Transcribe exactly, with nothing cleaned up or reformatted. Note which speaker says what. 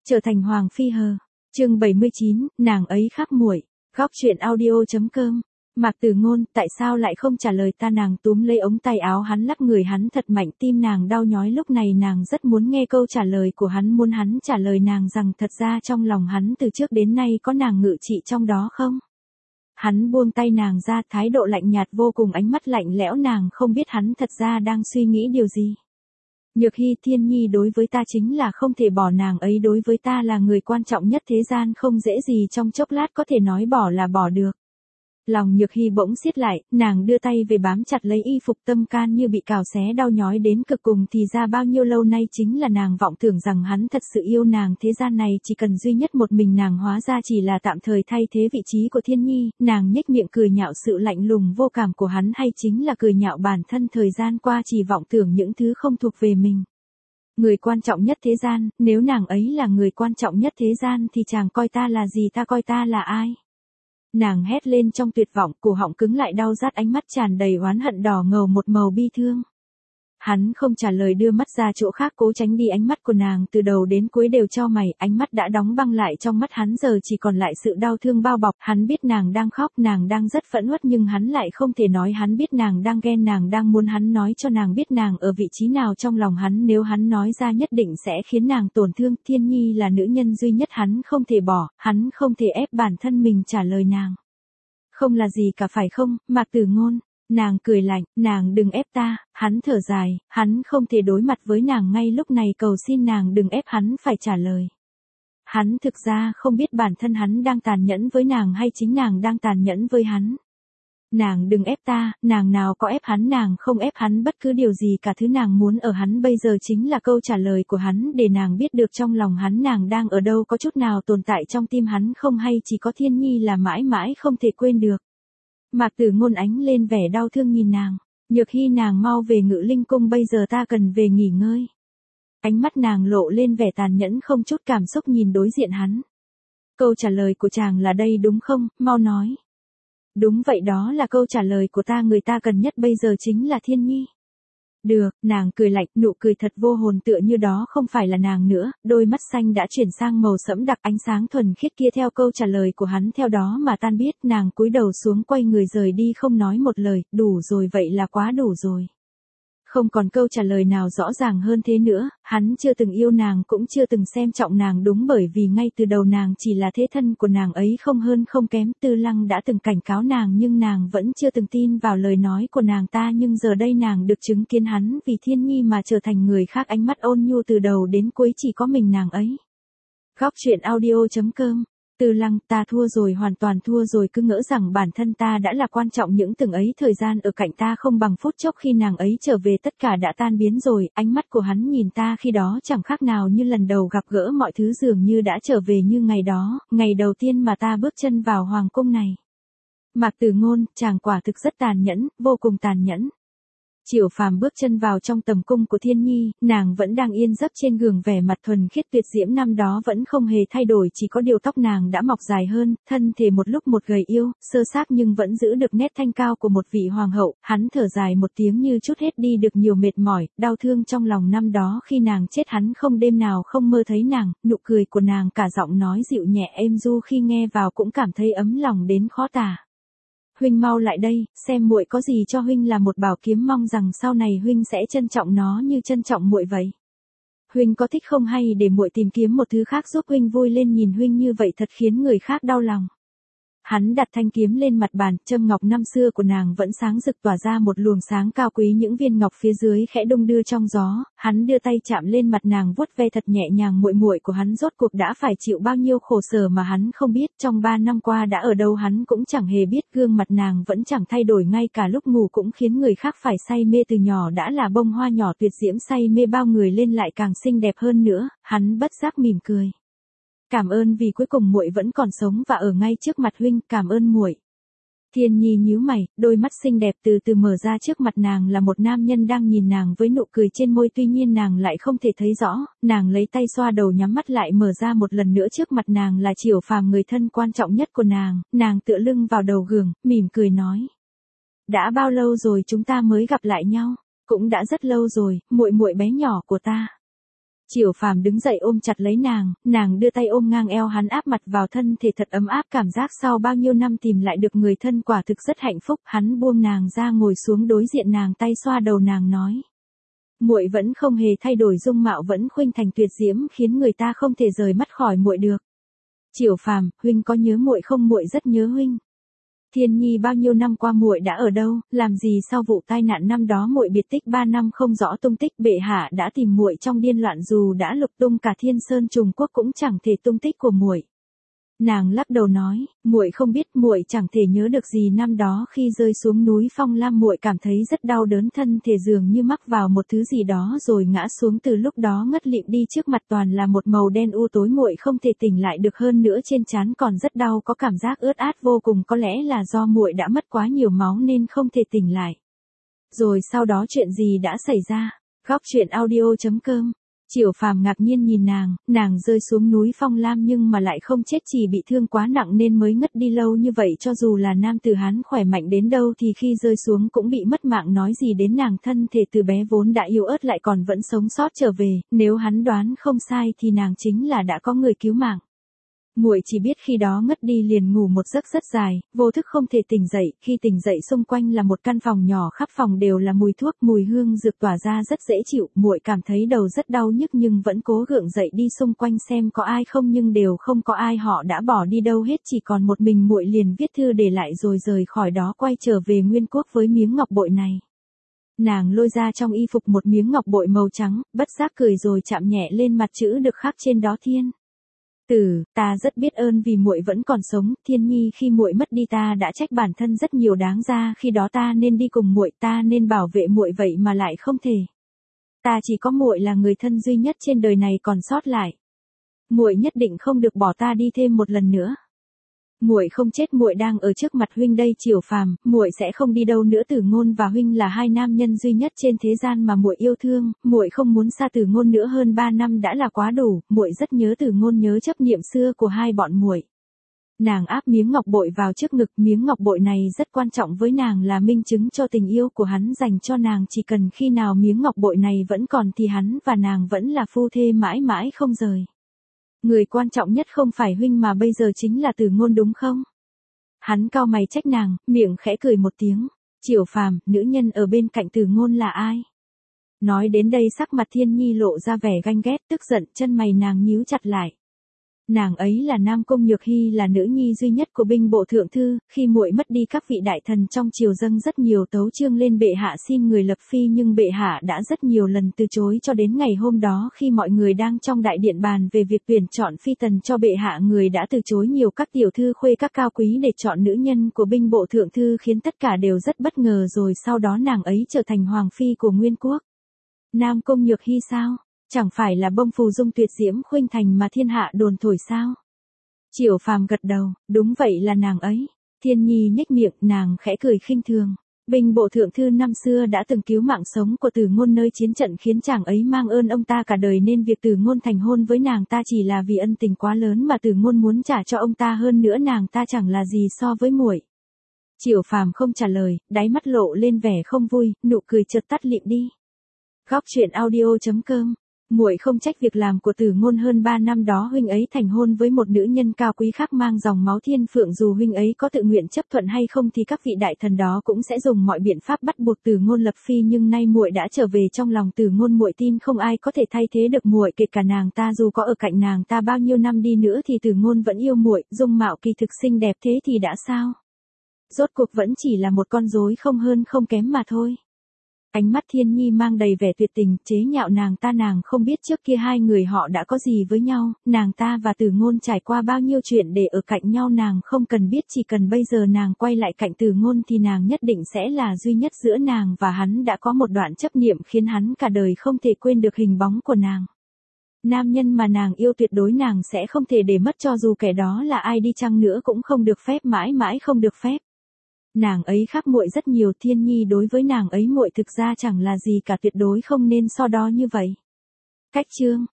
Speaker 1: Trở thành hoàng phi hờ. Chương bảy mươi chín, nàng ấy khác muội. Góc truyện audio.com. Mạc Tử Ngôn, tại sao lại không trả lời ta? Nàng túm lấy ống tay áo hắn, lắc người hắn thật mạnh, tim nàng đau nhói. Lúc này nàng rất muốn nghe câu trả lời của hắn, muốn hắn trả lời nàng rằng thật ra trong lòng hắn từ trước đến nay có nàng ngự trị trong đó không? Hắn buông tay nàng ra, thái độ lạnh nhạt vô cùng, ánh mắt lạnh lẽo. Nàng không biết hắn thật ra đang suy nghĩ điều gì. Nhược Hy, Thiên Nhi đối với ta chính là không thể bỏ, nàng ấy đối với ta là người quan trọng nhất thế gian, không dễ gì trong chốc lát có thể nói bỏ là bỏ được. Lòng Nhược Hy bỗng siết lại, nàng đưa tay về bám chặt lấy y phục, tâm can như bị cào xé, đau nhói đến cực cùng. Thì ra bao nhiêu lâu nay chính là nàng vọng tưởng rằng hắn thật sự yêu nàng, thế gian này chỉ cần duy nhất một mình nàng, hóa ra chỉ là tạm thời thay thế vị trí của Thiên Nhi. Nàng nhếch miệng cười nhạo sự lạnh lùng vô cảm của hắn, hay chính là cười nhạo bản thân thời gian qua chỉ vọng tưởng những thứ không thuộc về mình. Người quan trọng nhất thế gian, nếu nàng ấy là người quan trọng nhất thế gian thì chàng coi ta là gì, ta coi ta là ai? Nàng hét lên trong tuyệt vọng, cổ họng cứng lại đau rát, ánh mắt tràn đầy oán hận đỏ ngầu một màu bi thương. Hắn không trả lời, đưa mắt ra chỗ khác cố tránh đi ánh mắt của nàng, từ đầu đến cuối đều chau mày, ánh mắt đã đóng băng lại, trong mắt hắn giờ chỉ còn lại sự đau thương bao bọc. Hắn biết nàng đang khóc, nàng đang rất phẫn uất, nhưng hắn lại không thể nói. Hắn biết nàng đang ghen, nàng đang muốn hắn nói cho nàng biết nàng ở vị trí nào trong lòng hắn, nếu hắn nói ra nhất định sẽ khiến nàng tổn thương. Thiên Nhi là nữ nhân duy nhất hắn không thể bỏ, hắn không thể ép bản thân mình trả lời nàng. Không là gì cả phải không, Mạc Tử Ngôn? Nàng cười lạnh, nàng đừng ép ta. Hắn thở dài, hắn không thể đối mặt với nàng ngay lúc này, cầu xin nàng đừng ép hắn phải trả lời. Hắn thực ra không biết bản thân hắn đang tàn nhẫn với nàng hay chính nàng đang tàn nhẫn với hắn. Nàng đừng ép ta, nàng nào có ép hắn, nàng không ép hắn bất cứ điều gì cả. Thứ nàng muốn ở hắn bây giờ chính là câu trả lời của hắn, để nàng biết được trong lòng hắn nàng đang ở đâu, có chút nào tồn tại trong tim hắn không, hay chỉ có Thiên Nhi là mãi mãi không thể quên được. Mạc Tử Ngôn ánh lên vẻ đau thương nhìn nàng. Nhược Hy, nàng mau về Ngự Linh Cung, bây giờ ta cần về nghỉ ngơi. Ánh mắt nàng lộ lên vẻ tàn nhẫn, không chút cảm xúc nhìn đối diện hắn. Câu trả lời của chàng là đây đúng không, mau nói. Đúng vậy, đó là câu trả lời của ta, người ta cần nhất bây giờ chính là Thiên Nhi. Được, nàng cười lạnh, nụ cười thật vô hồn, tựa như đó không phải là nàng nữa. Đôi mắt xanh đã chuyển sang màu sẫm đặc, ánh sáng thuần khiết kia theo câu trả lời của hắn theo đó mà tan biết. Nàng cúi đầu xuống, quay người rời đi, không nói một lời. Đủ rồi, vậy là quá đủ rồi. Không còn câu trả lời nào rõ ràng hơn thế nữa. Hắn chưa từng yêu nàng, cũng chưa từng xem trọng nàng, đúng bởi vì ngay từ đầu nàng chỉ là thế thân của nàng ấy, không hơn không kém. Tư Lăng đã từng cảnh cáo nàng nhưng nàng vẫn chưa từng tin vào lời nói của nàng ta, nhưng giờ đây nàng được chứng kiến hắn vì Thiên Nhi mà trở thành người khác, ánh mắt ôn nhu từ đầu đến cuối chỉ có mình nàng ấy. Góc truyện audio.com. Tư Lăng, ta thua rồi, hoàn toàn thua rồi, cứ ngỡ rằng bản thân ta đã là quan trọng, những từng ấy thời gian ở cạnh ta không bằng phút chốc khi nàng ấy trở về tất cả đã tan biến rồi. Ánh mắt của hắn nhìn ta khi đó chẳng khác nào như lần đầu gặp gỡ, mọi thứ dường như đã trở về như ngày đó, ngày đầu tiên mà ta bước chân vào hoàng cung này. Mạc Tử Ngôn, chàng quả thực rất tàn nhẫn, vô cùng tàn nhẫn. Triệu Phàm bước chân vào trong tầm cung của Thiên Nhi, nàng vẫn đang yên giấc trên giường, vẻ mặt thuần khiết tuyệt diễm năm đó vẫn không hề thay đổi, chỉ có điều tóc nàng đã mọc dài hơn, thân thể một lúc một gầy yếu, sơ xác nhưng vẫn giữ được nét thanh cao của một vị hoàng hậu. Hắn thở dài một tiếng như trút hết đi được nhiều mệt mỏi, đau thương trong lòng năm đó khi nàng chết, hắn không đêm nào không mơ thấy nàng. Nụ cười của nàng, cả giọng nói dịu nhẹ êm du, khi nghe vào cũng cảm thấy ấm lòng đến khó tả. Huynh mau lại đây, xem muội có gì cho huynh là một bảo kiếm, mong rằng sau này huynh sẽ trân trọng nó như trân trọng muội vậy. Huynh có thích không, hay để muội tìm kiếm một thứ khác giúp huynh vui lên, nhìn huynh như vậy thật khiến người khác đau lòng. Hắn đặt thanh kiếm lên mặt bàn, châm ngọc năm xưa của nàng vẫn sáng rực tỏa ra một luồng sáng cao quý, những viên ngọc phía dưới khẽ đung đưa trong gió. Hắn đưa tay chạm lên mặt nàng, vuốt ve thật nhẹ nhàng. Muội muội của hắn rốt cuộc đã phải chịu bao nhiêu khổ sở mà hắn không biết, trong ba năm qua đã ở đâu hắn cũng chẳng hề biết. Gương mặt nàng vẫn chẳng thay đổi, ngay cả lúc ngủ cũng khiến người khác phải say mê, từ nhỏ đã là bông hoa nhỏ tuyệt diễm, say mê bao người lên lại càng xinh đẹp hơn nữa. Hắn bất giác mỉm cười. Cảm ơn vì cuối cùng muội vẫn còn sống và ở ngay trước mặt huynh, cảm ơn muội. Thiên Nhi nhíu mày, đôi mắt xinh đẹp từ từ mở ra, trước mặt nàng là một nam nhân đang nhìn nàng với nụ cười trên môi, tuy nhiên nàng lại không thể thấy rõ. Nàng lấy tay xoa đầu, nhắm mắt lại, mở ra một lần nữa, trước mặt nàng là Triệu Phàm, người thân quan trọng nhất của nàng. Nàng tựa lưng vào đầu giường, mỉm cười nói: đã bao lâu rồi chúng ta mới gặp lại nhau? Cũng đã rất lâu rồi, muội muội bé nhỏ của ta. Triều Phàm đứng dậy ôm chặt lấy nàng, nàng đưa tay ôm ngang eo hắn áp mặt vào thân thể thật ấm áp, cảm giác sau bao nhiêu năm tìm lại được người thân quả thực rất hạnh phúc. Hắn buông nàng ra ngồi xuống đối diện nàng, tay xoa đầu nàng nói. Muội vẫn không hề thay đổi, dung mạo vẫn khuynh thành tuyệt diễm, khiến người ta không thể rời mắt khỏi muội được. Triều Phàm, huynh có nhớ muội không? Muội rất nhớ huynh. Thiên Nhi, bao nhiêu năm qua muội đã ở đâu, làm gì sau vụ tai nạn năm đó muội biệt tích ba năm không rõ tung tích, bệ hạ đã tìm muội trong điên loạn, dù đã lục tung cả Thiên Sơn Trùng Quốc cũng chẳng thể tung tích của muội. Nàng lắc đầu nói, muội không biết, muội chẳng thể nhớ được gì. Năm đó khi rơi xuống núi Phong Lam muội cảm thấy rất đau đớn, thân thể dường như mắc vào một thứ gì đó rồi ngã xuống, từ lúc đó ngất lịm đi, trước mặt toàn là một màu đen u tối, muội không thể tỉnh lại được, hơn nữa trên trán còn rất đau, có cảm giác ướt át vô cùng, có lẽ là do muội đã mất quá nhiều máu nên không thể tỉnh lại. Rồi sau đó chuyện gì đã xảy ra? Góc truyện audio chấm com. Triều Phàm ngạc nhiên nhìn nàng, nàng rơi xuống núi Phong Lam nhưng mà lại không chết, chỉ bị thương quá nặng nên mới ngất đi lâu như vậy. Cho dù là nam tử Hán khỏe mạnh đến đâu thì khi rơi xuống cũng bị mất mạng, nói gì đến nàng thân thể từ bé vốn đã yếu ớt lại còn vẫn sống sót trở về, nếu hắn đoán không sai thì nàng chính là đã có người cứu mạng. Muội chỉ biết khi đó ngất đi liền ngủ một giấc rất dài, vô thức không thể tỉnh dậy, khi tỉnh dậy xung quanh là một căn phòng nhỏ, khắp phòng đều là mùi thuốc, mùi hương dược tỏa ra rất dễ chịu, muội cảm thấy đầu rất đau nhức nhưng vẫn cố gượng dậy đi xung quanh xem có ai không, nhưng đều không có ai, họ đã bỏ đi đâu hết, chỉ còn một mình muội, liền viết thư để lại rồi rời khỏi đó quay trở về Nguyên Quốc với miếng ngọc bội này. Nàng lôi ra trong y phục một miếng ngọc bội màu trắng, bất giác cười rồi chạm nhẹ lên mặt chữ được khắc trên đó: Thiên Tử, ta rất biết ơn vì muội vẫn còn sống. Thiên Nhi, khi muội mất đi ta đã trách bản thân rất nhiều, đáng ra khi đó ta nên đi cùng muội, ta nên bảo vệ muội, vậy mà lại không thể. Ta chỉ có muội là người thân duy nhất trên đời này còn sót lại. Muội nhất định không được bỏ ta đi thêm một lần nữa. Muội không chết, muội đang ở trước mặt huynh đây. Triều Phàm, muội sẽ không đi đâu nữa. Tử Ngôn và huynh là hai nam nhân duy nhất trên thế gian mà muội yêu thương, muội không muốn xa Tử Ngôn nữa, hơn ba năm đã là quá đủ, muội rất nhớ Tử Ngôn, nhớ chấp niệm xưa của hai bọn muội. Nàng áp miếng ngọc bội vào trước ngực, miếng ngọc bội này rất quan trọng với nàng, là minh chứng cho tình yêu của hắn dành cho nàng, chỉ cần khi nào miếng ngọc bội này vẫn còn thì hắn và nàng vẫn là phu thê mãi mãi không rời. Người quan trọng nhất không phải huynh mà bây giờ chính là Tử Ngôn, đúng không? Hắn cau mày trách nàng, miệng khẽ cười một tiếng. Triều Phàm, nữ nhân ở bên cạnh Tử Ngôn là ai? Nói đến đây sắc mặt Thiên Nhi lộ ra vẻ ganh ghét, tức giận, chân mày nàng nhíu chặt lại. Nàng ấy là Nam Cung Nhược Hy, là nữ nhi duy nhất của binh bộ thượng thư, khi muội mất đi các vị đại thần trong triều dâng rất nhiều tấu chương lên bệ hạ xin người lập phi, nhưng bệ hạ đã rất nhiều lần từ chối, cho đến ngày hôm đó khi mọi người đang trong đại điện bàn về việc tuyển chọn phi tần cho bệ hạ, người đã từ chối nhiều các tiểu thư khuê các cao quý để chọn nữ nhân của binh bộ thượng thư, khiến tất cả đều rất bất ngờ, rồi sau đó nàng ấy trở thành hoàng phi của Nguyên Quốc. Nam Cung Nhược Hy sao? Chẳng phải là bông phù dung tuyệt diễm khuynh thành mà thiên hạ đồn thổi sao? Triều Phàm gật đầu, đúng vậy là nàng ấy. Thiên Nhi nhếch miệng, nàng khẽ cười khinh thường. Binh bộ thượng thư năm xưa đã từng cứu mạng sống của Tử Ngôn nơi chiến trận, khiến chàng ấy mang ơn ông ta cả đời, nên việc Tử Ngôn thành hôn với nàng ta chỉ là vì ân tình quá lớn mà Tử Ngôn muốn trả cho ông ta, hơn nữa nàng ta chẳng là gì so với muội. Triều Phàm không trả lời, đáy mắt lộ lên vẻ không vui, nụ cười chợt tắt lịm đi. Góc truyện audio chấm com. Muội không trách việc làm của Tử Ngôn, hơn ba năm đó huynh ấy thành hôn với một nữ nhân cao quý khác mang dòng máu thiên phượng, dù huynh ấy có tự nguyện chấp thuận hay không thì các vị đại thần đó cũng sẽ dùng mọi biện pháp bắt buộc Tử Ngôn lập phi, nhưng nay muội đã trở về trong lòng Tử Ngôn, muội tin không ai có thể thay thế được muội, kể cả nàng ta, dù có ở cạnh nàng ta bao nhiêu năm đi nữa thì Tử Ngôn vẫn yêu muội, dung mạo kỳ thực xinh đẹp thế thì đã sao? Rốt cuộc vẫn chỉ là một con rối không hơn không kém mà thôi. Ánh mắt Thiên Nhi mang đầy vẻ tuyệt tình, chế nhạo nàng ta, nàng không biết trước kia hai người họ đã có gì với nhau, nàng ta và Tử Ngôn trải qua bao nhiêu chuyện để ở cạnh nhau nàng không cần biết, chỉ cần bây giờ nàng quay lại cạnh Tử Ngôn thì nàng nhất định sẽ là duy nhất, giữa nàng và hắn đã có một đoạn chấp niệm khiến hắn cả đời không thể quên được hình bóng của nàng. Nam nhân mà nàng yêu tuyệt đối nàng sẽ không thể để mất, cho dù kẻ đó là ai đi chăng nữa cũng không được phép, mãi mãi không được phép. Nàng ấy khác muội rất nhiều, Thiên Nhi đối với nàng ấy muội thực ra chẳng là gì cả, tuyệt đối không nên so đo như vậy. Cách chương